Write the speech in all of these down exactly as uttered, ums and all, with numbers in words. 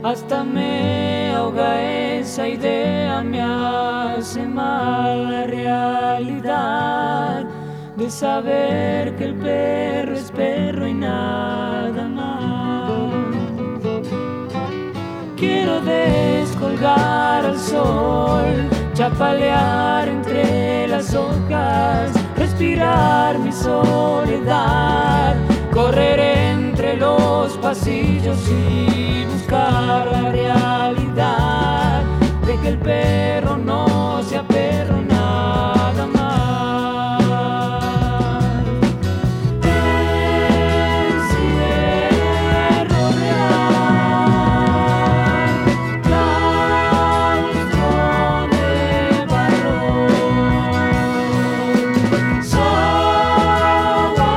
hasta me ahoga esa idea, me hace mal la realidad de saber que el perro es perro y nada más. Quiero descolgar al sol, chapalear entre las hojas, respirar mi soledad, correr entre los pasillos y buscar la realidad de que el perro no sea perro y nada más. Encierro real, claustro de barro, sombra,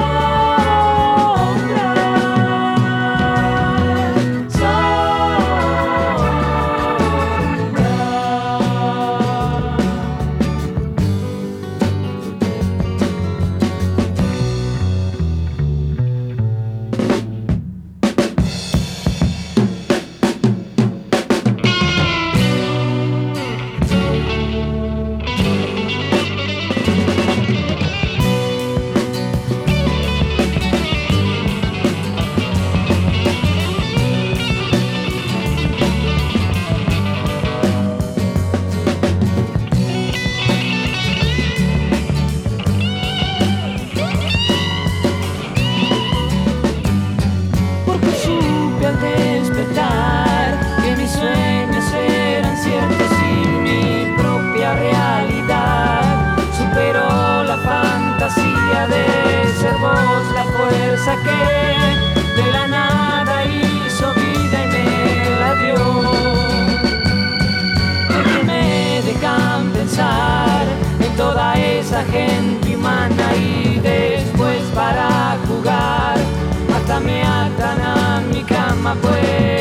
porque supe al despertar que mis sueños eran ciertos y mi propia realidad superó la fantasía de ser vos la fuerza que de la nada hizo vida y me la dio, porque me dejan pensar en toda esa gente humana y después para jugar hasta me atan a mi cama, pues